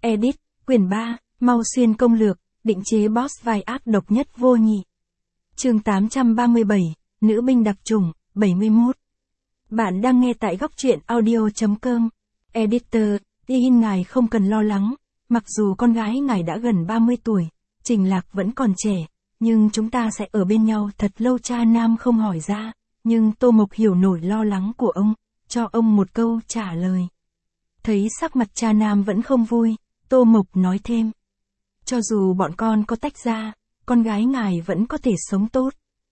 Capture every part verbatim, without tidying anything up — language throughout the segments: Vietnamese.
Edit, quyển ba, Mau Xuyên công lược, định chế boss vai ác độc nhất vô nhị. Chương tám trăm ba mươi bảy, Nữ binh đặc chủng, bảy mươi mốt. Bạn đang nghe tại góc truyện audio chấm com. Editor, Yin ngài không cần lo lắng, mặc dù con gái ngài đã gần ba mươi tuổi, Trình Lạc vẫn còn trẻ, nhưng chúng ta sẽ ở bên nhau thật lâu. Cha Nam không hỏi ra, nhưng Tô Mộc hiểu nổi lo lắng của ông, cho ông một câu trả lời. Thấy sắc mặt cha Nam vẫn không vui, Tô Mộc nói thêm. Cho dù bọn con có tách ra, con gái ngài vẫn có thể sống tốt.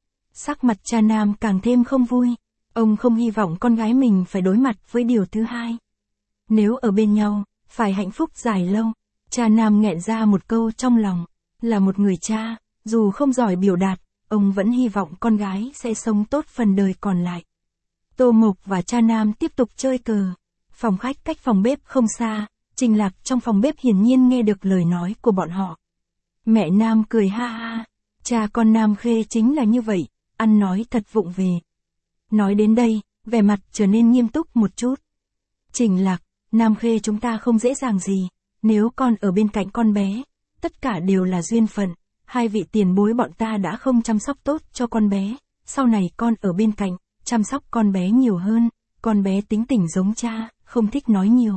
Sắc mặt cha Nam càng thêm không vui, ông không hy vọng con gái mình phải đối mặt với điều thứ hai. Nếu ở bên nhau, phải hạnh phúc dài lâu. Cha Nam nghẹn ra một câu trong lòng, là một người cha, dù không giỏi biểu đạt, ông vẫn hy vọng con gái sẽ sống tốt phần đời còn lại. Tô Mộc và cha Nam tiếp tục chơi cờ. Phòng khách cách phòng bếp không xa, Trình Lạc trong phòng bếp hiển nhiên nghe được lời nói của bọn họ. Mẹ Nam cười ha ha, cha con Nam Khê chính là như vậy, ăn nói thật vụng về. Nói đến đây, vẻ mặt trở nên nghiêm túc một chút. Trình Lạc, Nam Khê chúng ta không dễ dàng gì, nếu con ở bên cạnh con bé, tất cả đều là duyên phận, hai vị tiền bối bọn ta đã không chăm sóc tốt cho con bé, sau này con ở bên cạnh, chăm sóc con bé nhiều hơn, con bé tính tình giống cha, không thích nói nhiều.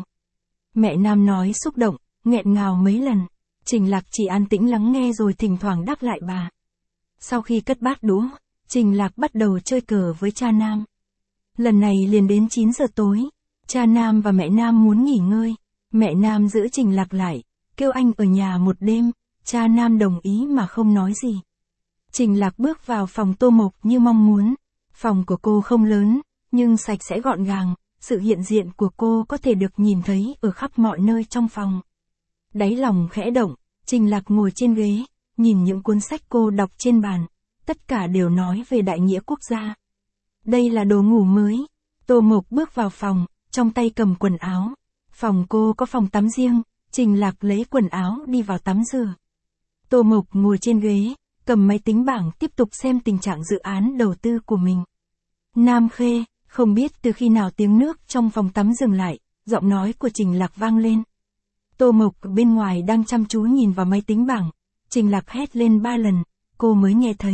Mẹ Nam nói xúc động, nghẹn ngào mấy lần, Trình Lạc chỉ an tĩnh lắng nghe rồi thỉnh thoảng đáp lại bà. Sau khi cất bát đũa, Trình Lạc bắt đầu chơi cờ với cha Nam. Lần này liền đến chín giờ tối, cha Nam và mẹ Nam muốn nghỉ ngơi, mẹ Nam giữ Trình Lạc lại, kêu anh ở nhà một đêm, cha Nam đồng ý mà không nói gì. Trình Lạc bước vào phòng Tô Mộc như mong muốn, phòng của cô không lớn, nhưng sạch sẽ gọn gàng, sự hiện diện của cô có thể được nhìn thấy ở khắp mọi nơi trong phòng. Đáy lòng khẽ động, Trình Lạc ngồi trên ghế, nhìn những cuốn sách cô đọc trên bàn, tất cả đều nói về đại nghĩa quốc gia. Đây là đồ ngủ mới. Tô Mộc bước vào phòng, trong tay cầm quần áo. Phòng cô có phòng tắm riêng, Trình Lạc lấy quần áo đi vào tắm rửa. Tô Mộc ngồi trên ghế, cầm máy tính bảng tiếp tục xem tình trạng dự án đầu tư của mình. Nam Khê, không biết từ khi nào tiếng nước trong phòng tắm dừng lại, giọng nói của Trình Lạc vang lên. Tô Mộc bên ngoài đang chăm chú nhìn vào máy tính bảng, Trình Lạc hét lên ba lần, cô mới nghe thấy.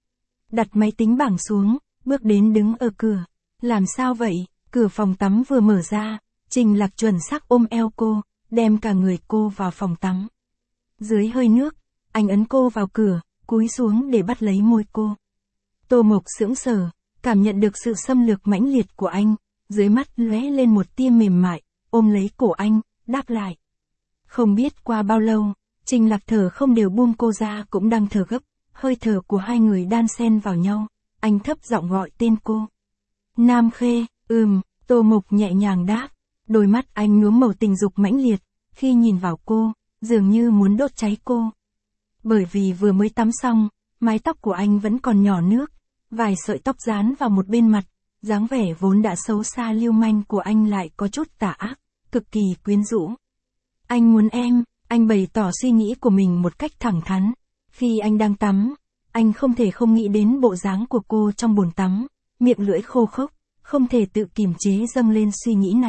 Đặt máy tính bảng xuống, bước đến đứng ở cửa. Làm sao vậy? Cửa phòng tắm vừa mở ra, Trình Lạc chuẩn xác ôm eo cô, đem cả người cô vào phòng tắm. Dưới hơi nước, anh ấn cô vào cửa, cúi xuống để bắt lấy môi cô. Tô Mộc sững sờ, cảm nhận được sự xâm lược mãnh liệt của anh, dưới mắt lóe lên một tia mềm mại, ôm lấy cổ anh, đáp lại. Không biết qua bao lâu, Trình Lạc thở không đều buông cô ra cũng đang thở gấp, hơi thở của hai người đan xen vào nhau, anh thấp giọng gọi tên cô. Nam Khê, ừm, Tô Mộc nhẹ nhàng đáp, đôi mắt anh nhuốm màu tình dục mãnh liệt, khi nhìn vào cô, dường như muốn đốt cháy cô. Bởi vì vừa mới tắm xong, mái tóc của anh vẫn còn nhỏ nước, vài sợi tóc dán vào một bên mặt, dáng vẻ vốn đã xấu xa lưu manh của anh lại có chút tà ác, cực kỳ quyến rũ. Anh muốn em, anh bày tỏ suy nghĩ của mình một cách thẳng thắn. Khi anh đang tắm, anh không thể không nghĩ đến bộ dáng của cô trong bồn tắm, miệng lưỡi khô khốc, không thể tự kiềm chế dâng lên suy nghĩ này.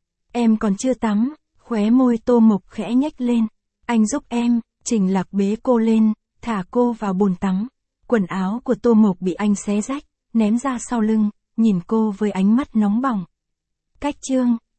Em còn chưa tắm, khóe môi Tô Mộc khẽ nhếch lên. Anh giúp em, Trình Lạc bế cô lên, thả cô vào bồn tắm. Quần áo của Tô Mộc bị anh xé rách, ném ra sau lưng, nhìn cô với ánh mắt nóng bỏng. Cách chương